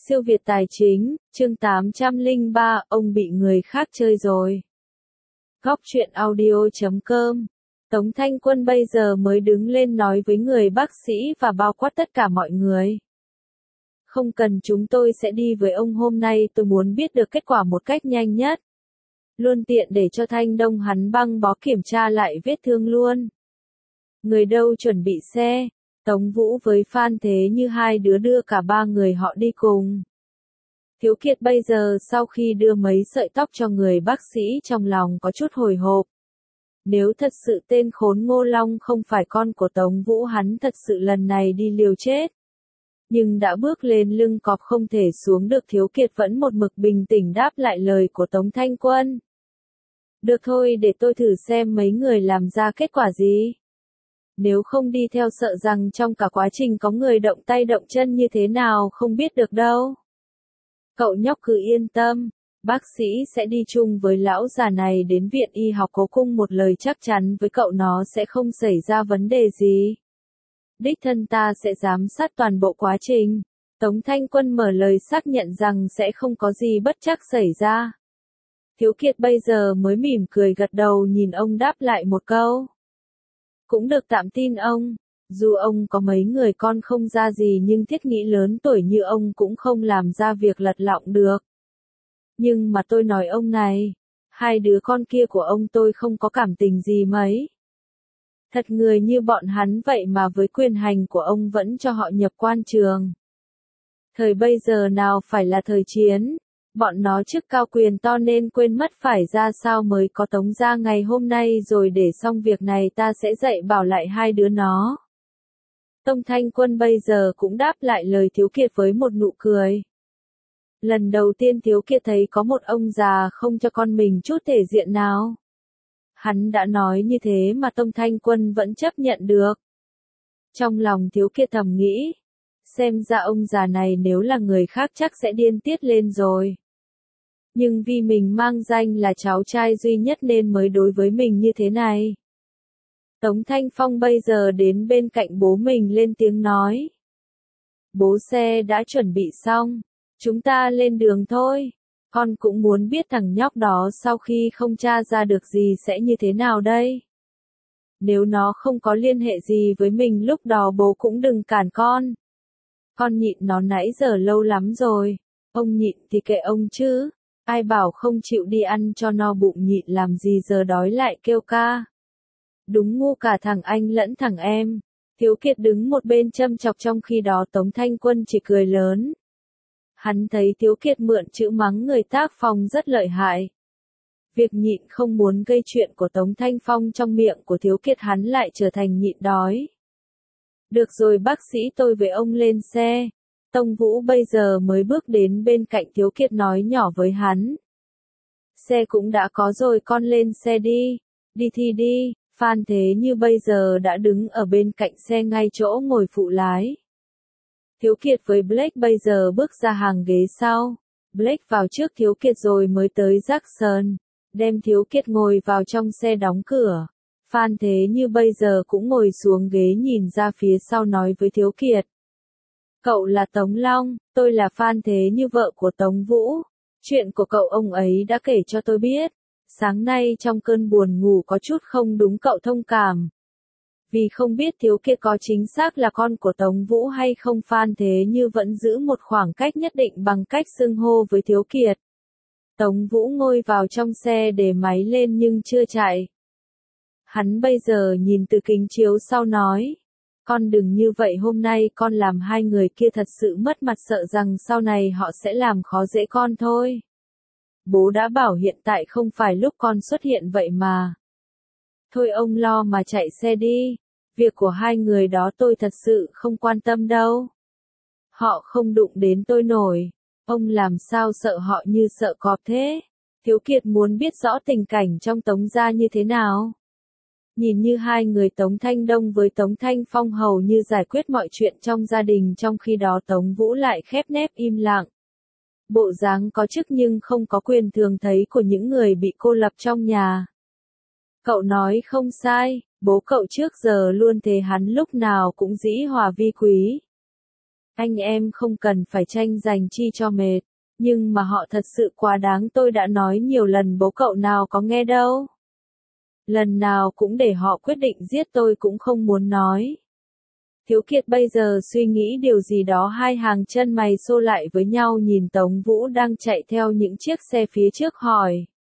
Siêu Việt Tài Chính, chương 803, ông bị người khác chơi rồi. Góc truyện audio.com. Tống Thanh Quân bây giờ mới đứng lên nói với người bác sĩ và bao quát tất cả mọi người. Không cần, chúng tôi sẽ đi với ông hôm nay, tôi muốn biết được kết quả một cách nhanh nhất. Luôn tiện để cho Thanh Đông hắn băng bó kiểm tra lại vết thương luôn. Người đâu chuẩn bị xe? Tống Vũ với Phan Thế Như hai đứa đưa cả ba người họ đi cùng. Thiếu Kiệt bây giờ sau khi đưa mấy sợi tóc cho người bác sĩ trong lòng có chút hồi hộp. Nếu thật sự tên khốn Ngô Long không phải con của Tống Vũ, hắn thật sự lần này đi liều chết. Nhưng đã bước lên lưng cọp không thể xuống được, Thiếu Kiệt vẫn một mực bình tĩnh đáp lại lời của Tống Thanh Quân. Được thôi, để tôi thử xem mấy người làm ra kết quả gì. Nếu không đi theo sợ rằng trong cả quá trình có người động tay động chân như thế nào không biết được đâu. Cậu nhóc cứ yên tâm, bác sĩ sẽ đi chung với lão già này đến viện y học Cố Cung, một lời chắc chắn với cậu nó sẽ không xảy ra vấn đề gì. Đích thân ta sẽ giám sát toàn bộ quá trình. Tống Thanh Quân mở lời xác nhận rằng sẽ không có gì bất trắc xảy ra. Thiếu Kiệt bây giờ mới mỉm cười gật đầu nhìn ông đáp lại một câu. Cũng được, tạm tin ông. Dù ông có mấy người con không ra gì nhưng thiết nghĩ lớn tuổi như ông cũng không làm ra việc lật lọng được. Nhưng mà tôi nói ông này, hai đứa con kia của ông tôi không có cảm tình gì mấy. Thật người như bọn hắn vậy mà với quyền hành của ông vẫn cho họ nhập quan trường. Thời bây giờ nào phải là thời chiến, bọn nó chức cao quyền to nên quên mất phải ra sao mới có Tống gia ngày hôm nay, rồi để xong việc này ta sẽ dạy bảo lại hai đứa nó. Tống Thanh Quân bây giờ cũng đáp lại lời Thiếu Kiệt với một nụ cười. Lần đầu tiên Thiếu Kiệt thấy có một ông già không cho con mình chút thể diện nào. Hắn đã nói như thế mà Tống Thanh Quân vẫn chấp nhận được. Trong lòng Thiếu Kiệt thầm nghĩ, xem ra ông già này nếu là người khác chắc sẽ điên tiết lên rồi. Nhưng vì mình mang danh là cháu trai duy nhất nên mới đối với mình như thế này. Tống Thanh Phong bây giờ đến bên cạnh bố mình lên tiếng nói. Bố, xe đã chuẩn bị xong, chúng ta lên đường thôi. Con cũng muốn biết thằng nhóc đó sau khi không tra ra được gì sẽ như thế nào đây. Nếu nó không có liên hệ gì với mình lúc đó bố cũng đừng cản con. Con nhịn nó nãy giờ lâu lắm rồi. Ông nhịn thì kệ ông chứ. Ai bảo không chịu đi ăn cho no bụng, nhịn làm gì giờ đói lại kêu ca. Đúng ngu cả thằng anh lẫn thằng em. Thiếu Kiệt đứng một bên châm chọc, trong khi đó Tống Thanh Quân chỉ cười lớn. Hắn thấy Thiếu Kiệt mượn chữ mắng người tác phong rất lợi hại. Việc nhịn không muốn gây chuyện của Tống Thanh Phong trong miệng của Thiếu Kiệt hắn lại trở thành nhịn đói. Được rồi bác sĩ, tôi với ông lên xe. Tống Vũ bây giờ mới bước đến bên cạnh Thiếu Kiệt nói nhỏ với hắn. Xe cũng đã có rồi, con lên xe đi. Đi thì đi. Phan Thế Như bây giờ đã đứng ở bên cạnh xe ngay chỗ ngồi phụ lái. Thiếu Kiệt với Blake bây giờ bước ra hàng ghế sau. Blake vào trước Thiếu Kiệt rồi mới tới Jackson, đem Thiếu Kiệt ngồi vào trong xe đóng cửa. Phan Thế Như bây giờ cũng ngồi xuống ghế nhìn ra phía sau nói với Thiếu Kiệt. Cậu là Tống Long, tôi là Phan Thế Như, vợ của Tống Vũ. Chuyện của cậu ông ấy đã kể cho tôi biết. Sáng nay trong cơn buồn ngủ có chút không đúng, cậu thông cảm. Vì không biết Thiếu Kiệt có chính xác là con của Tống Vũ hay không, Phan Thế Như vẫn giữ một khoảng cách nhất định bằng cách xưng hô với Thiếu Kiệt. Tống Vũ ngồi vào trong xe để máy lên nhưng chưa chạy. Hắn bây giờ nhìn từ kính chiếu sau nói. Con đừng như vậy, hôm nay con làm hai người kia thật sự mất mặt, sợ rằng sau này họ sẽ làm khó dễ con thôi. Bố đã bảo hiện tại không phải lúc con xuất hiện vậy mà. Thôi ông lo mà chạy xe đi. Việc của hai người đó tôi thật sự không quan tâm đâu. Họ không đụng đến tôi nổi. Ông làm sao sợ họ như sợ cọp thế? Thiếu Kiệt muốn biết rõ tình cảnh trong Tống gia như thế nào. Nhìn như hai người Tống Thanh Đông với Tống Thanh Phong hầu như giải quyết mọi chuyện trong gia đình, trong khi đó Tống Vũ lại khép nép im lặng. Bộ dáng có chức nhưng không có quyền thường thấy của những người bị cô lập trong nhà. Cậu nói không sai, bố cậu trước giờ luôn thế, hắn lúc nào cũng dĩ hòa vi quý. Anh em không cần phải tranh giành chi cho mệt, nhưng mà họ thật sự quá đáng, tôi đã nói nhiều lần bố cậu nào có nghe đâu. Lần nào cũng để họ quyết định giết tôi cũng không muốn nói. Thiếu Kiệt bây giờ suy nghĩ điều gì đó, hai hàng chân mày xô lại với nhau nhìn Tống Vũ đang chạy theo những chiếc xe phía trước hỏi.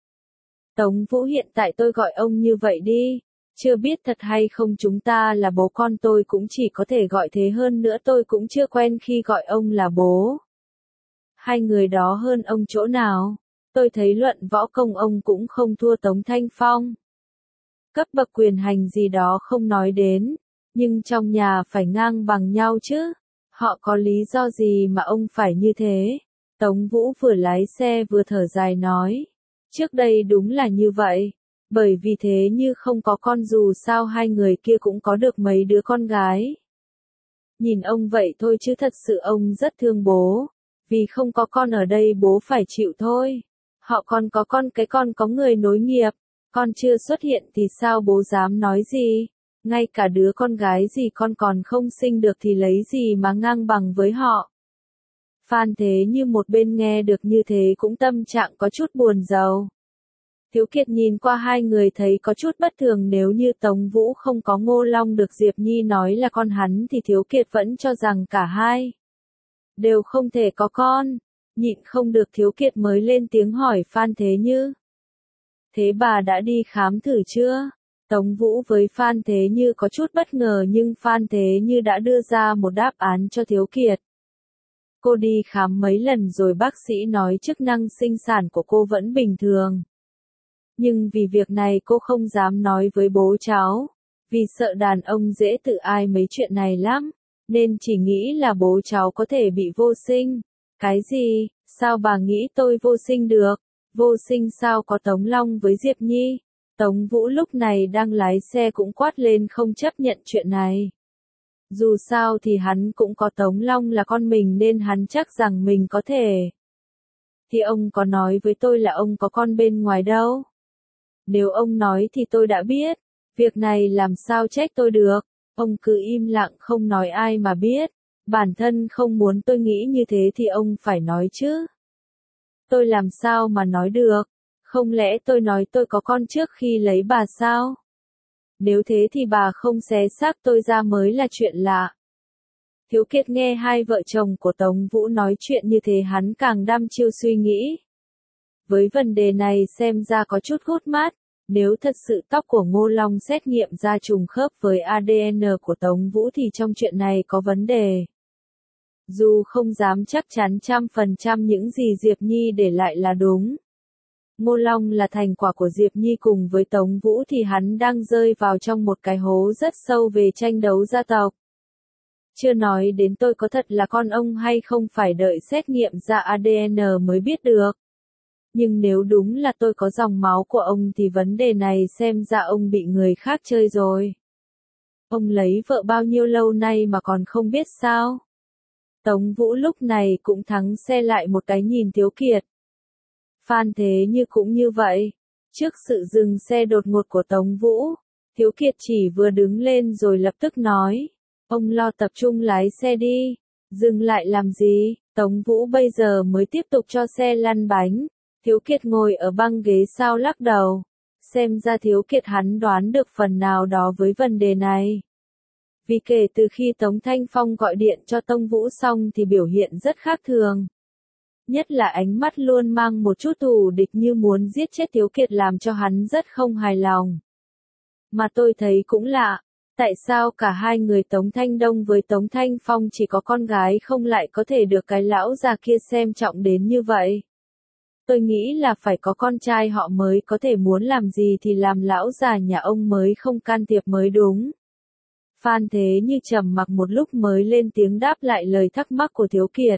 Tống Vũ, hiện tại tôi gọi ông như vậy đi, chưa biết thật hay không, chúng ta là bố con, tôi cũng chỉ có thể gọi thế, hơn nữa tôi cũng chưa quen khi gọi ông là bố. Hai người đó hơn ông chỗ nào? Tôi thấy luận võ công ông cũng không thua Tống Thanh Phong. Cấp bậc quyền hành gì đó không nói đến, nhưng trong nhà phải ngang bằng nhau chứ. Họ có lý do gì mà ông phải như thế? Tống Vũ vừa lái xe vừa thở dài nói. Trước đây đúng là như vậy. Bởi vì thế như không có con, dù sao hai người kia cũng có được mấy đứa con gái. Nhìn ông vậy thôi chứ thật sự ông rất thương bố. Vì không có con ở đây bố phải chịu thôi. Họ còn có con, cái con có người nối nghiệp. Con chưa xuất hiện thì sao bố dám nói gì? Ngay cả đứa con gái gì con còn không sinh được thì lấy gì mà ngang bằng với họ? Phan Thế Như một bên nghe được như thế cũng tâm trạng có chút buồn rầu. Thiếu Kiệt nhìn qua hai người thấy có chút bất thường, nếu như Tống Vũ không có Ngô Long được Diệp Nhi nói là con hắn thì Thiếu Kiệt vẫn cho rằng cả hai đều không thể có con. Nhịn không được Thiếu Kiệt mới lên tiếng hỏi Phan Thế Như. Thế bà đã đi khám thử chưa? Tống Vũ với Phan Thế Như có chút bất ngờ, nhưng Phan Thế Như đã đưa ra một đáp án cho Thiếu Kiệt. Cô đi khám mấy lần rồi, bác sĩ nói chức năng sinh sản của cô vẫn bình thường. Nhưng vì việc này cô không dám nói với bố cháu, vì sợ đàn ông dễ tự ai mấy chuyện này lắm, nên chỉ nghĩ là bố cháu có thể bị vô sinh. Cái gì? Sao bà nghĩ tôi vô sinh được? Vô sinh sao có Tống Long với Diệp Nhi? Tống Vũ lúc này đang lái xe cũng quát lên không chấp nhận chuyện này. Dù sao thì hắn cũng có Tống Long là con mình nên hắn chắc rằng mình có thể. Thì ông có nói với tôi là ông có con bên ngoài đâu. Nếu ông nói thì tôi đã biết. Việc này làm sao trách tôi được. Ông cứ im lặng không nói ai mà biết. Bản thân không muốn tôi nghĩ như thế thì ông phải nói chứ. Tôi làm sao mà nói được? Không lẽ tôi nói tôi có con trước khi lấy bà sao? Nếu thế thì bà không xé xác tôi ra mới là chuyện lạ. Thiếu Kiệt nghe hai vợ chồng của Tống Vũ nói chuyện như thế hắn càng đăm chiêu suy nghĩ. Với vấn đề này xem ra có chút hút mát, nếu thật sự tóc của Ngô Long xét nghiệm ra trùng khớp với ADN của Tống Vũ thì trong chuyện này có vấn đề. Dù không dám chắc chắn 100% những gì Diệp Nhi để lại là đúng. Ngô Long là thành quả của Diệp Nhi cùng với Tống Vũ thì hắn đang rơi vào trong một cái hố rất sâu về tranh đấu gia tộc. Chưa nói đến tôi có thật là con ông hay không phải đợi xét nghiệm ra ADN mới biết được. Nhưng nếu đúng là tôi có dòng máu của ông thì vấn đề này xem ra ông bị người khác chơi rồi. Ông lấy vợ bao nhiêu lâu nay mà còn không biết sao? Tống Vũ lúc này cũng thắng xe lại một cái nhìn Thiếu Kiệt. Phan Thế Như cũng như vậy. Trước sự dừng xe đột ngột của Tống Vũ, Thiếu Kiệt chỉ vừa đứng lên rồi lập tức nói. Ông lo tập trung lái xe đi. Dừng lại làm gì? Tống Vũ bây giờ mới tiếp tục cho xe lăn bánh. Thiếu Kiệt ngồi ở băng ghế sau lắc đầu. Xem ra Thiếu Kiệt hắn đoán được phần nào đó với vấn đề này. Vì kể từ khi Tống Thanh Phong gọi điện cho Tống Vũ xong thì biểu hiện rất khác thường. Nhất là ánh mắt luôn mang một chút thù địch như muốn giết chết Thiếu Kiệt làm cho hắn rất không hài lòng. Mà tôi thấy cũng lạ, tại sao cả hai người Tống Thanh Đông với Tống Thanh Phong chỉ có con gái không lại có thể được cái lão già kia xem trọng đến như vậy? Tôi nghĩ là phải có con trai họ mới có thể, muốn làm gì thì làm, lão già nhà ông mới không can thiệp mới đúng. Phan Thế Như trầm mặc một lúc mới lên tiếng đáp lại lời thắc mắc của Thiếu Kiệt.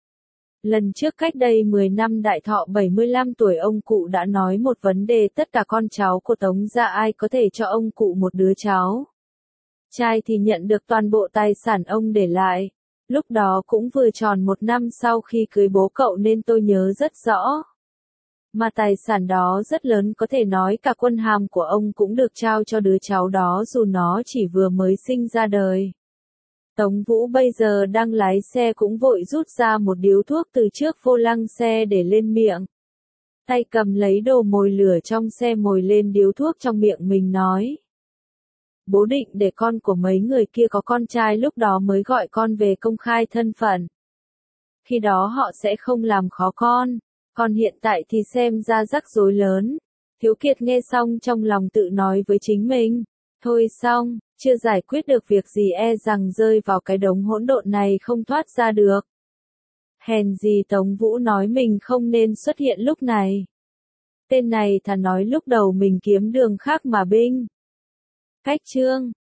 Lần trước cách đây 10 năm đại thọ 75 tuổi ông cụ đã nói một vấn đề, tất cả con cháu của Tống gia ai có thể cho ông cụ một đứa cháu trai thì nhận được toàn bộ tài sản ông để lại. Lúc đó cũng vừa tròn 1 năm sau khi cưới bố cậu nên tôi nhớ rất rõ. Mà tài sản đó rất lớn, có thể nói cả quân hàm của ông cũng được trao cho đứa cháu đó dù nó chỉ vừa mới sinh ra đời. Tống Vũ bây giờ đang lái xe cũng vội rút ra một điếu thuốc từ trước vô lăng xe để lên miệng. Tay cầm lấy đồ mồi lửa trong xe mồi lên điếu thuốc trong miệng mình nói. Bố định để con của mấy người kia có con trai lúc đó mới gọi con về công khai thân phận. Khi đó họ sẽ không làm khó con. Còn hiện tại thì xem ra rắc rối lớn. Thiếu Kiệt nghe xong trong lòng tự nói với chính mình. Thôi xong, chưa giải quyết được việc gì e rằng rơi vào cái đống hỗn độn này không thoát ra được. Hèn gì Tống Vũ nói mình không nên xuất hiện lúc này. Tên này thà nói lúc đầu mình kiếm đường khác mà binh. Cách chương